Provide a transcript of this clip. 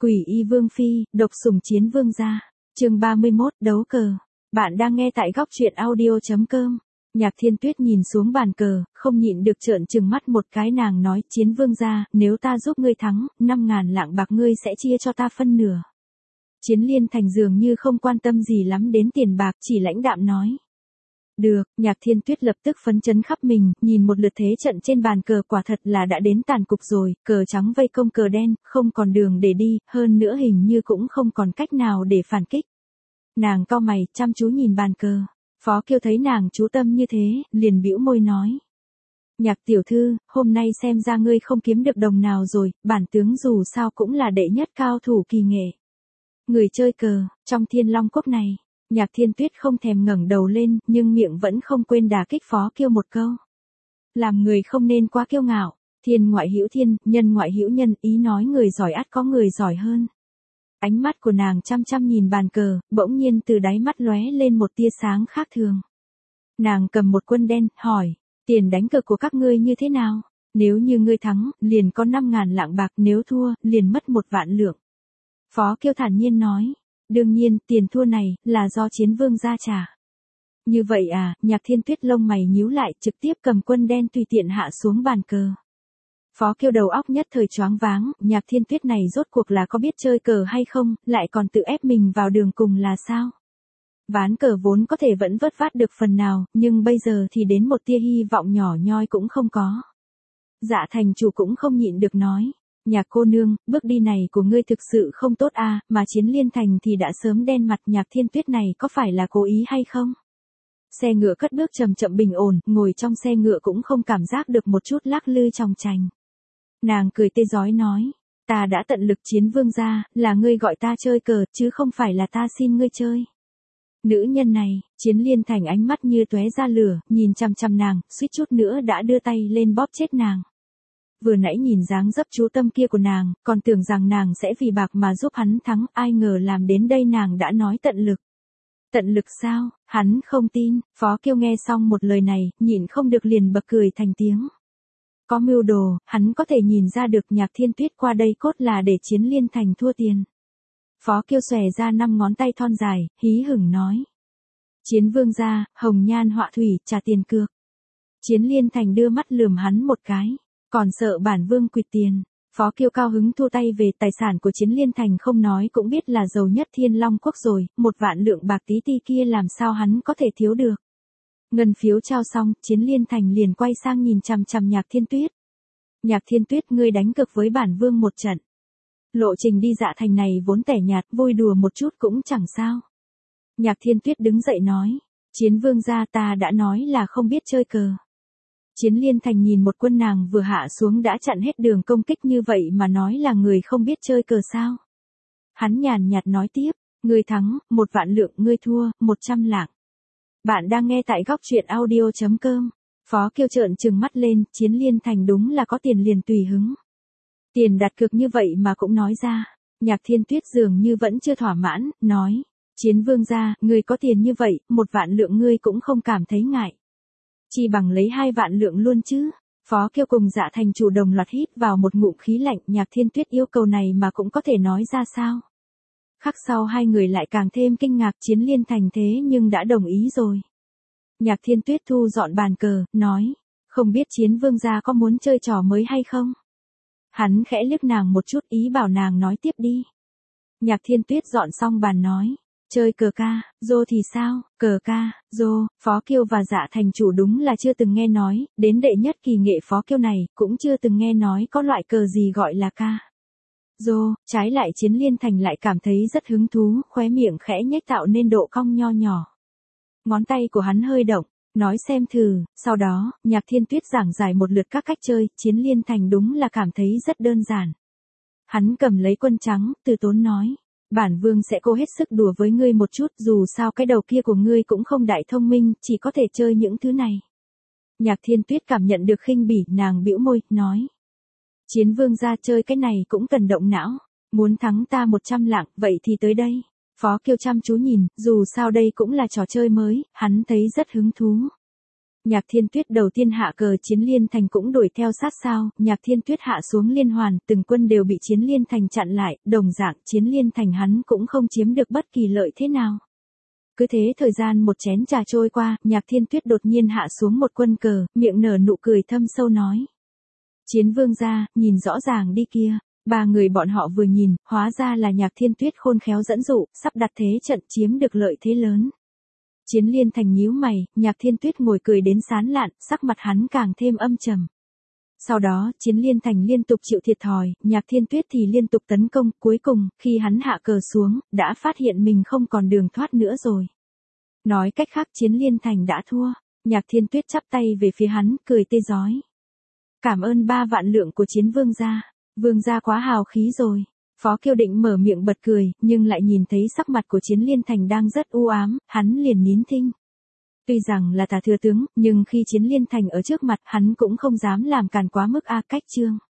Quỷ y vương phi, độc sủng chiến vương gia. Chương 31, đấu cờ. Bạn đang nghe tại góc truyện audio.com. Nhạc Thiên Tuyết nhìn xuống bàn cờ, không nhịn được trợn trừng mắt một cái, nàng nói, chiến vương gia, nếu ta giúp ngươi thắng, 5.000 lạng bạc ngươi sẽ chia cho ta phân nửa. Chiến Liên Thành dường như không quan tâm gì lắm đến tiền bạc, chỉ lãnh đạm nói. Được, Nhạc Thiên Tuyết lập tức phấn chấn khắp mình, nhìn một lượt thế trận trên bàn cờ, quả thật là đã đến tàn cục rồi, cờ trắng vây công cờ đen, không còn đường để đi, hơn nữa hình như cũng không còn cách nào để phản kích. Nàng cau mày, chăm chú nhìn bàn cờ. Phó Kiêu thấy nàng chú tâm như thế, liền bĩu môi nói. Nhạc tiểu thư, hôm nay xem ra ngươi không kiếm được đồng nào rồi, bản tướng dù sao cũng là đệ nhất cao thủ kỳ nghệ. Người chơi cờ, trong Thiên Long Quốc này. Nhạc Thiên Tuyết không thèm ngẩng đầu lên, nhưng miệng vẫn không quên đả kích Phó Kiêu một câu. Làm người không nên quá kiêu ngạo, thiên ngoại hữu thiên, nhân ngoại hữu nhân, ý nói người giỏi ắt có người giỏi hơn. Ánh mắt của nàng chăm chăm nhìn bàn cờ, bỗng nhiên từ đáy mắt lóe lên một tia sáng khác thường. Nàng cầm một quân đen, hỏi, tiền đánh cược của các ngươi như thế nào? Nếu như ngươi thắng, liền có 5.000 lạng bạc, nếu thua, liền mất 1 vạn lượng. Phó Kiêu thản nhiên nói. Đương nhiên, tiền thua này, là do chiến vương gia trả. Như vậy à, Nhạc Thiên Tuyết lông mày nhíu lại, trực tiếp cầm quân đen tùy tiện hạ xuống bàn cờ. Phó Kiêu đầu óc nhất thời choáng váng, Nhạc Thiên Tuyết này rốt cuộc là có biết chơi cờ hay không, lại còn tự ép mình vào đường cùng là sao? Ván cờ vốn có thể vẫn vớt vát được phần nào, nhưng bây giờ thì đến một tia hy vọng nhỏ nhoi cũng không có. Dạ thành chủ cũng không nhịn được nói. Nhạc cô nương, bước đi này của ngươi thực sự không tốt à, mà Chiến Liên Thành thì đã sớm đen mặt. Nhạc Thiên Tuyết này có phải là cố ý hay không? Xe ngựa cất bước chậm chậm bình ổn, ngồi trong xe ngựa cũng không cảm giác được một chút lắc lư chòng chành. Nàng cười tê rói nói, ta đã tận lực chiến vương gia, là ngươi gọi ta chơi cờ, chứ không phải là ta xin ngươi chơi. Nữ nhân này, Chiến Liên Thành ánh mắt như tóe ra lửa, nhìn chằm chằm nàng, suýt chút nữa đã đưa tay lên bóp chết nàng. Vừa nãy nhìn dáng dấp chú tâm kia của nàng, còn tưởng rằng nàng sẽ vì bạc mà giúp hắn thắng, ai ngờ làm đến đây nàng đã nói tận lực. Tận lực sao, hắn không tin. Phó Kiêu nghe xong một lời này, nhịn không được liền bật cười thành tiếng. Có mưu đồ, hắn có thể nhìn ra được Nhạc Thiên Tuyết qua đây cốt là để Chiến Liên Thành thua tiền. Phó Kiêu xòe ra 5 ngón tay thon dài, hí hửng nói. Chiến vương gia, hồng nhan họa thủy, trả tiền cược. Chiến Liên Thành đưa mắt lườm hắn một cái. Còn sợ bản vương quỵt tiền. Phó Kiêu cao hứng thu tay về, tài sản của Chiến Liên Thành không nói cũng biết là giàu nhất Thiên Long Quốc rồi, 1 vạn lượng bạc tí ti kia làm sao hắn có thể thiếu được. Ngân phiếu trao xong, Chiến Liên Thành liền quay sang nhìn chằm chằm Nhạc Thiên Tuyết. Nhạc Thiên Tuyết, ngươi đánh cược với bản vương một trận. Lộ trình đi Dạ Thành này vốn tẻ nhạt, vui đùa một chút cũng chẳng sao. Nhạc Thiên Tuyết đứng dậy nói, chiến vương gia, ta đã nói là không biết chơi cờ. Chiến Liên Thành nhìn một quân nàng vừa hạ xuống đã chặn hết đường công kích như vậy mà nói là người không biết chơi cờ sao. Hắn nhàn nhạt nói tiếp, ngươi thắng, 1 vạn lượng, ngươi thua, 100 lạng. Bạn đang nghe tại góc truyện audio.com. Phó Kiêu trợn trừng mắt lên, Chiến Liên Thành đúng là có tiền liền tùy hứng. Tiền đặt cược như vậy mà cũng nói ra. Nhạc Thiên Tuyết dường như vẫn chưa thỏa mãn, nói, chiến vương gia, ngươi có tiền như vậy, 1 vạn lượng ngươi cũng không cảm thấy ngại. Chỉ bằng lấy 2 vạn lượng luôn chứ. Phó Kiêu cùng Dạ Thành chủ đồng loạt hít vào một ngụm khí lạnh, Nhạc Thiên Tuyết yêu cầu này mà cũng có thể nói ra sao. Khắc sau hai người lại càng thêm kinh ngạc, Chiến Liên Thành thế nhưng đã đồng ý rồi. Nhạc Thiên Tuyết thu dọn bàn cờ, nói, không biết chiến vương gia có muốn chơi trò mới hay không? Hắn khẽ liếc nàng một chút, ý bảo nàng nói tiếp đi. Nhạc Thiên Tuyết dọn xong bàn nói, chơi cờ ca, dô thì sao, cờ ca, dô. Phó Kiêu và Dạ Thành chủ đúng là chưa từng nghe nói, đến đệ nhất kỳ nghệ Phó Kiêu này, cũng chưa từng nghe nói có loại cờ gì gọi là ca. Dô, trái lại Chiến Liên Thành lại cảm thấy rất hứng thú, khóe miệng khẽ nhếch tạo nên độ cong nho nhỏ. Ngón tay của hắn hơi động, nói xem thử, sau đó, Nhạc Thiên Tuyết giảng giải một lượt các cách chơi, Chiến Liên Thành đúng là cảm thấy rất đơn giản. Hắn cầm lấy quân trắng, từ tốn nói, bản vương sẽ cố hết sức đùa với ngươi một chút, dù sao cái đầu kia của ngươi cũng không đại thông minh, chỉ có thể chơi những thứ này. Nhạc Thiên Tuyết cảm nhận được khinh bỉ, nàng bĩu môi, nói. Chiến vương gia, chơi cái này cũng cần động não, muốn thắng ta 100 lạng, vậy thì tới đây. Phó Kiêu chăm chú nhìn, dù sao đây cũng là trò chơi mới, hắn thấy rất hứng thú. Nhạc Thiên Tuyết đầu tiên hạ cờ, Chiến Liên Thành cũng đuổi theo sát sao, Nhạc Thiên Tuyết hạ xuống liên hoàn, từng quân đều bị Chiến Liên Thành chặn lại, đồng dạng Chiến Liên Thành hắn cũng không chiếm được bất kỳ lợi thế nào. Cứ thế thời gian một chén trà trôi qua, Nhạc Thiên Tuyết đột nhiên hạ xuống một quân cờ, miệng nở nụ cười thâm sâu nói. Chiến vương gia, nhìn rõ ràng đi kia. Ba người bọn họ vừa nhìn, hóa ra là Nhạc Thiên Tuyết khôn khéo dẫn dụ, sắp đặt thế trận chiếm được lợi thế lớn. Chiến Liên Thành nhíu mày, Nhạc Thiên Tuyết ngồi cười đến sán lạn, sắc mặt hắn càng thêm âm trầm. Sau đó, Chiến Liên Thành liên tục chịu thiệt thòi, Nhạc Thiên Tuyết thì liên tục tấn công, cuối cùng, khi hắn hạ cờ xuống, đã phát hiện mình không còn đường thoát nữa rồi. Nói cách khác Chiến Liên Thành đã thua, Nhạc Thiên Tuyết chắp tay về phía hắn, cười tê rói. Cảm ơn 3 vạn lượng của Chiến vương gia, vương gia quá hào khí rồi. Phó Kiêu định mở miệng bật cười, nhưng lại nhìn thấy sắc mặt của Chiến Liên Thành đang rất u ám, hắn liền nín thinh. Tuy rằng là tả thừa tướng, nhưng khi Chiến Liên Thành ở trước mặt, hắn cũng không dám làm càn quá mức cách chương.